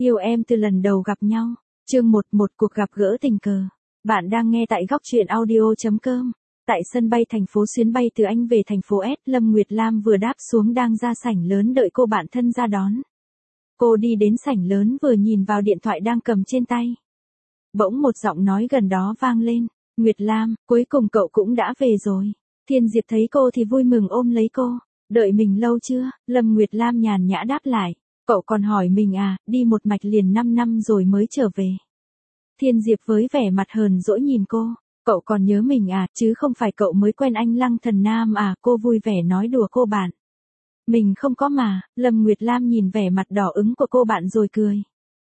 Yêu em từ lần đầu gặp nhau. Chương 1, một cuộc gặp gỡ tình cờ. Bạn đang nghe tại góc truyện audio.com. Tại sân bay thành phố Xuyến bay từ Anh về thành phố S, Lâm Nguyệt Lam vừa đáp xuống đang ra sảnh lớn đợi cô bạn thân ra đón. Cô đi đến sảnh lớn vừa nhìn vào điện thoại đang cầm trên tay. Bỗng một giọng nói gần đó vang lên. Nguyệt Lam, cuối cùng cậu cũng đã về rồi. Thiên Diệp thấy cô thì vui mừng ôm lấy cô. Đợi mình lâu chưa? Lâm Nguyệt Lam nhàn nhã đáp lại. Cậu còn hỏi mình à, đi một mạch liền 5 năm rồi mới trở về. Thiên Diệp với vẻ mặt hờn dỗi nhìn cô. Cậu còn nhớ mình à, chứ không phải cậu mới quen anh Lăng Thần Nam à, cô vui vẻ nói đùa cô bạn. Mình không có mà, Lâm Nguyệt Lam nhìn vẻ mặt đỏ ửng của cô bạn rồi cười.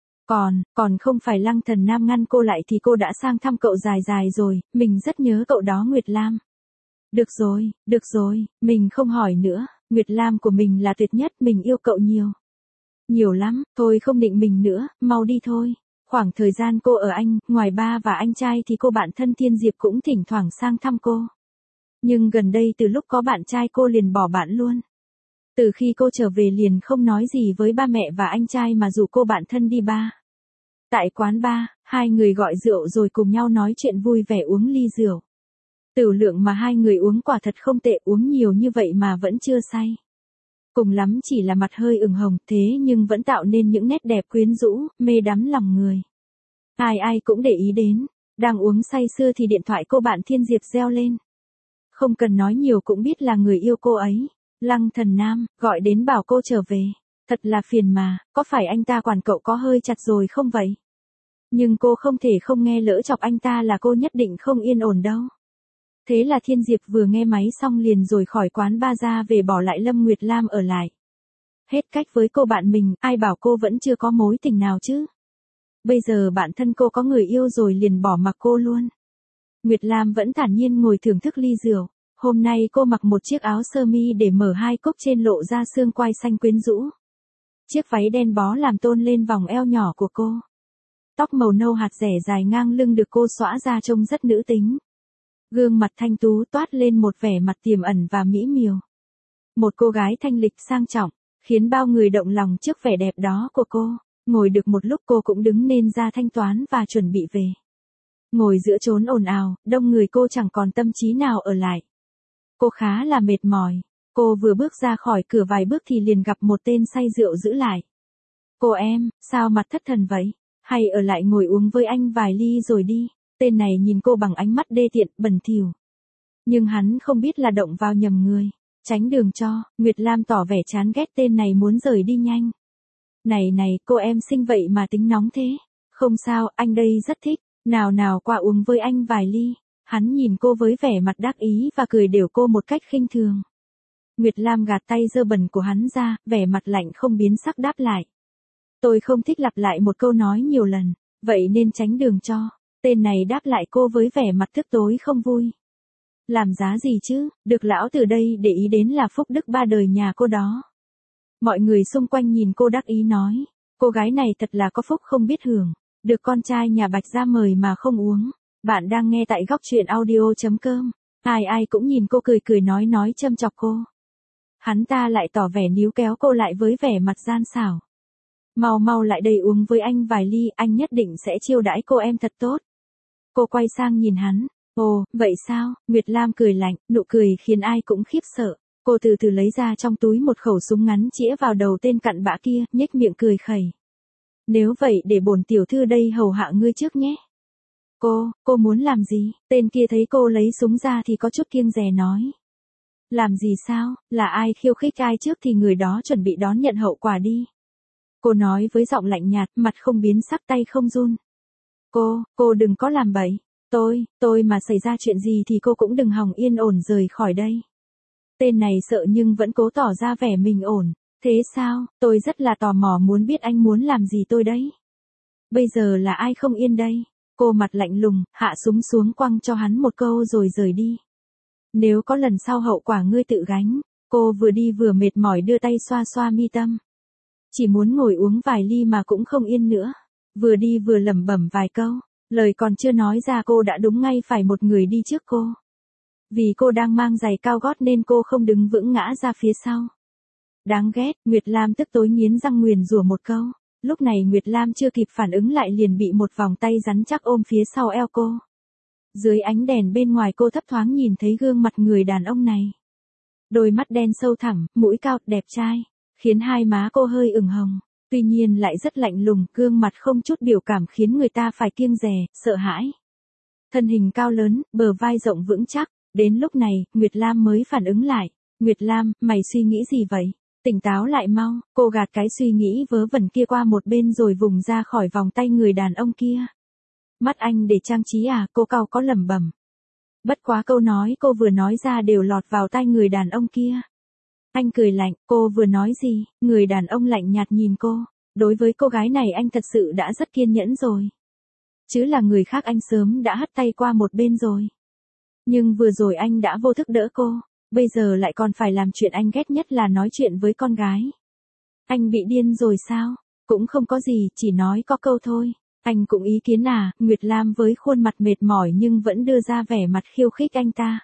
Còn không phải Lăng Thần Nam ngăn cô lại thì cô đã sang thăm cậu dài dài rồi, mình rất nhớ cậu đó Nguyệt Lam. Được rồi, mình không hỏi nữa, Nguyệt Lam của mình là tuyệt nhất, mình yêu cậu nhiều. Nhiều lắm, thôi không định mình nữa, mau đi thôi. Khoảng thời gian cô ở Anh, ngoài ba và anh trai thì cô bạn thân Thiên Diệp cũng thỉnh thoảng sang thăm cô. Nhưng gần đây từ lúc có bạn trai cô liền bỏ bạn luôn. Từ khi cô trở về liền không nói gì với ba mẹ và anh trai mà rủ cô bạn thân đi bar. Tại quán bar, hai người gọi rượu rồi cùng nhau nói chuyện vui vẻ uống ly rượu. Tửu lượng mà hai người uống quả thật không tệ, uống nhiều như vậy mà vẫn chưa say. Cùng lắm chỉ là mặt hơi ửng hồng thế nhưng vẫn tạo nên những nét đẹp quyến rũ, mê đắm lòng người. Ai cũng để ý đến. Đang uống say sưa thì điện thoại cô bạn Thiên Diệp reo lên. Không cần nói nhiều cũng biết là người yêu cô ấy. Lăng Thần Nam, gọi đến bảo cô trở về. Thật là phiền mà, có phải anh ta quản cậu có hơi chặt rồi không vậy? Nhưng cô không thể không nghe, lỡ chọc anh ta là cô nhất định không yên ổn đâu. Thế là Thiên Diệp vừa nghe máy xong liền rồi khỏi quán bar ra về bỏ lại Lâm Nguyệt Lam ở lại. Hết cách với cô bạn mình, ai bảo cô vẫn chưa có mối tình nào chứ. Bây giờ bản thân cô có người yêu rồi liền bỏ mặc cô luôn. Nguyệt Lam vẫn thản nhiên ngồi thưởng thức ly rượu. Hôm nay cô mặc một chiếc áo sơ mi để mở hai cúc trên lộ ra xương quai xanh quyến rũ. Chiếc váy đen bó làm tôn lên vòng eo nhỏ của cô. Tóc màu nâu hạt rẻ dài ngang lưng được cô xõa ra trông rất nữ tính. Gương mặt thanh tú toát lên một vẻ mặt tiềm ẩn và mỹ miều. Một cô gái thanh lịch sang trọng, khiến bao người động lòng trước vẻ đẹp đó của cô. Ngồi được một lúc cô cũng đứng nên ra thanh toán và chuẩn bị về. Ngồi giữa chốn ồn ào, đông người cô chẳng còn tâm trí nào ở lại. Cô khá là mệt mỏi. Cô vừa bước ra khỏi cửa vài bước thì liền gặp một tên say rượu giữ lại. Cô em, sao mặt thất thần vậy? Hay ở lại ngồi uống với anh vài ly rồi đi. Tên này nhìn cô bằng ánh mắt đê tiện, bẩn thỉu. Nhưng hắn không biết là động vào nhầm người. Tránh đường cho, Nguyệt Lam tỏ vẻ chán ghét tên này muốn rời đi nhanh. Này, cô em xinh vậy mà tính nóng thế. Không sao, anh đây rất thích. Nào qua uống với anh vài ly. Hắn nhìn cô với vẻ mặt đắc ý và cười đều cô một cách khinh thường. Nguyệt Lam gạt tay dơ bẩn của hắn ra, vẻ mặt lạnh không biến sắc đáp lại. Tôi không thích lặp lại một câu nói nhiều lần, vậy nên tránh đường cho. Tên này đáp lại cô với vẻ mặt tức tối không vui. Làm giá gì chứ, được lão từ đây để ý đến là phúc đức ba đời nhà cô đó. Mọi người xung quanh nhìn cô đắc ý nói, cô gái này thật là có phúc không biết hưởng, được con trai nhà Bạch ra mời mà không uống. Bạn đang nghe tại góc truyện audio.com. Ai cũng nhìn cô cười nói châm chọc cô. Hắn ta lại tỏ vẻ níu kéo cô lại với vẻ mặt gian xảo. Mau lại đây uống với anh vài ly, anh nhất định sẽ chiêu đãi cô em thật tốt. Cô quay sang nhìn hắn. Ồ, vậy sao? Nguyệt Lam cười lạnh, nụ cười khiến ai cũng khiếp sợ. Cô từ từ lấy ra trong túi một khẩu súng ngắn chĩa vào đầu tên cặn bã kia, nhếch miệng cười khẩy. Nếu vậy để bổn tiểu thư đây hầu hạ ngươi trước nhé. Cô muốn làm gì? Tên kia thấy cô lấy súng ra thì có chút kiêng dè nói. Làm gì sao? Là ai khiêu khích ai trước thì người đó chuẩn bị đón nhận hậu quả đi. Cô nói với giọng lạnh nhạt, mặt không biến sắc tay không run. Cô đừng có làm bậy. Tôi mà xảy ra chuyện gì thì cô cũng đừng hòng yên ổn rời khỏi đây. Tên này sợ nhưng vẫn cố tỏ ra vẻ mình ổn. Thế sao? Tôi rất là tò mò muốn biết anh muốn làm gì tôi đấy. Bây giờ là ai không yên đây? Cô mặt lạnh lùng, hạ súng xuống quăng cho hắn một câu rồi rời đi. Nếu có lần sau hậu quả ngươi tự gánh. Cô vừa đi vừa mệt mỏi đưa tay xoa xoa mi tâm. Chỉ muốn ngồi uống vài ly mà cũng không yên nữa. Vừa đi vừa lẩm bẩm vài câu. Lời còn chưa nói ra cô đã đúng ngay phải một người đi trước cô. Vì cô đang mang giày cao gót nên cô không đứng vững ngã ra phía sau. Đáng ghét, Nguyệt Lam tức tối nghiến răng nguyền rủa một câu. Lúc này Nguyệt Lam chưa kịp phản ứng lại liền bị một vòng tay rắn chắc ôm phía sau eo cô. Dưới ánh đèn bên ngoài cô thấp thoáng nhìn thấy gương mặt người đàn ông này. Đôi mắt đen sâu thẳm, mũi cao, đẹp trai, khiến hai má cô hơi ửng hồng. Tuy nhiên lại rất lạnh lùng, gương mặt không chút biểu cảm khiến người ta phải kiêng dè, sợ hãi. Thân hình cao lớn, bờ vai rộng vững chắc. Đến lúc này, Nguyệt Lam mới phản ứng lại. Nguyệt Lam, mày suy nghĩ gì vậy? Tỉnh táo lại mau, cô gạt cái suy nghĩ vớ vẩn kia qua một bên rồi vùng ra khỏi vòng tay người đàn ông kia. Mắt anh để trang trí à, cô cau có lẩm bẩm. Bất quá câu nói cô vừa nói ra đều lọt vào tai người đàn ông kia. Anh cười lạnh, cô vừa nói gì? Người đàn ông lạnh nhạt nhìn cô. Đối với cô gái này anh thật sự đã rất kiên nhẫn rồi. Chứ là người khác anh sớm đã hất tay qua một bên rồi. Nhưng vừa rồi anh đã vô thức đỡ cô. Bây giờ lại còn phải làm chuyện anh ghét nhất là nói chuyện với con gái. Anh bị điên rồi sao? Cũng không có gì, chỉ nói có câu thôi. Anh cũng ý kiến à? Nguyệt Lam với khuôn mặt mệt mỏi nhưng vẫn đưa ra vẻ mặt khiêu khích anh ta.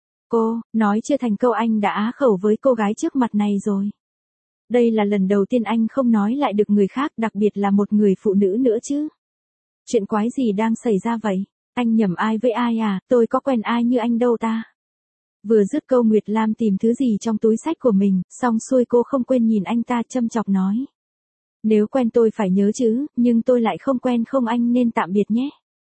Cô, nói chưa thành câu anh đã á khẩu với cô gái trước mặt này rồi. Đây là lần đầu tiên anh không nói lại được người khác, đặc biệt là một người phụ nữ nữa chứ. Chuyện quái gì đang xảy ra vậy? Anh nhầm ai với ai à? Tôi có quen ai như anh đâu ta? Vừa dứt câu Nguyệt Lam tìm thứ gì trong túi xách của mình, xong xuôi cô không quên nhìn anh ta châm chọc nói. Nếu quen tôi phải nhớ chứ, nhưng tôi lại không quen không anh nên tạm biệt nhé.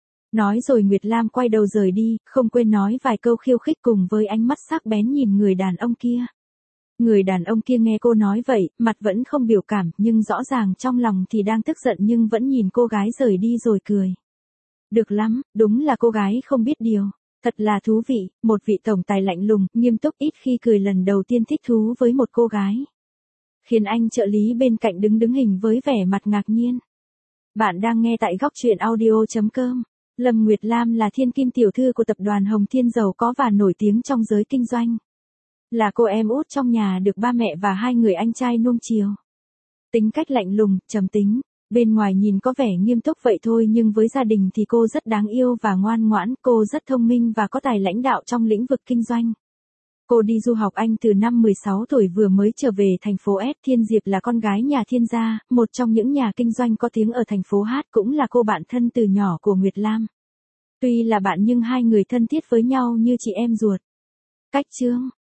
Nói rồi Nguyệt Lam quay đầu rời đi, không quên nói vài câu khiêu khích cùng với ánh mắt sắc bén nhìn người đàn ông kia. Người đàn ông kia nghe cô nói vậy, mặt vẫn không biểu cảm, nhưng rõ ràng trong lòng thì đang tức giận nhưng vẫn nhìn cô gái rời đi rồi cười. Được lắm, đúng là cô gái không biết điều. Thật là thú vị, một vị tổng tài lạnh lùng, nghiêm túc ít khi cười lần đầu tiên thích thú với một cô gái. Khiến anh trợ lý bên cạnh đứng hình với vẻ mặt ngạc nhiên. Bạn đang nghe tại góc truyện audio.com. Lâm Nguyệt Lam là thiên kim tiểu thư của tập đoàn Hồng Thiên giàu có và nổi tiếng trong giới kinh doanh. Là cô em út trong nhà được ba mẹ và hai người anh trai nuông chiều. Tính cách lạnh lùng, trầm tính. Bên ngoài nhìn có vẻ nghiêm túc vậy thôi nhưng với gia đình thì cô rất đáng yêu và ngoan ngoãn, cô rất thông minh và có tài lãnh đạo trong lĩnh vực kinh doanh. Cô đi du học Anh từ năm 16 tuổi vừa mới trở về thành phố S. Thiên Diệp là con gái nhà Thiên gia, một trong những nhà kinh doanh có tiếng ở thành phố H, cũng là cô bạn thân từ nhỏ của Nguyệt Lam. Tuy là bạn nhưng hai người thân thiết với nhau như chị em ruột. Cách chương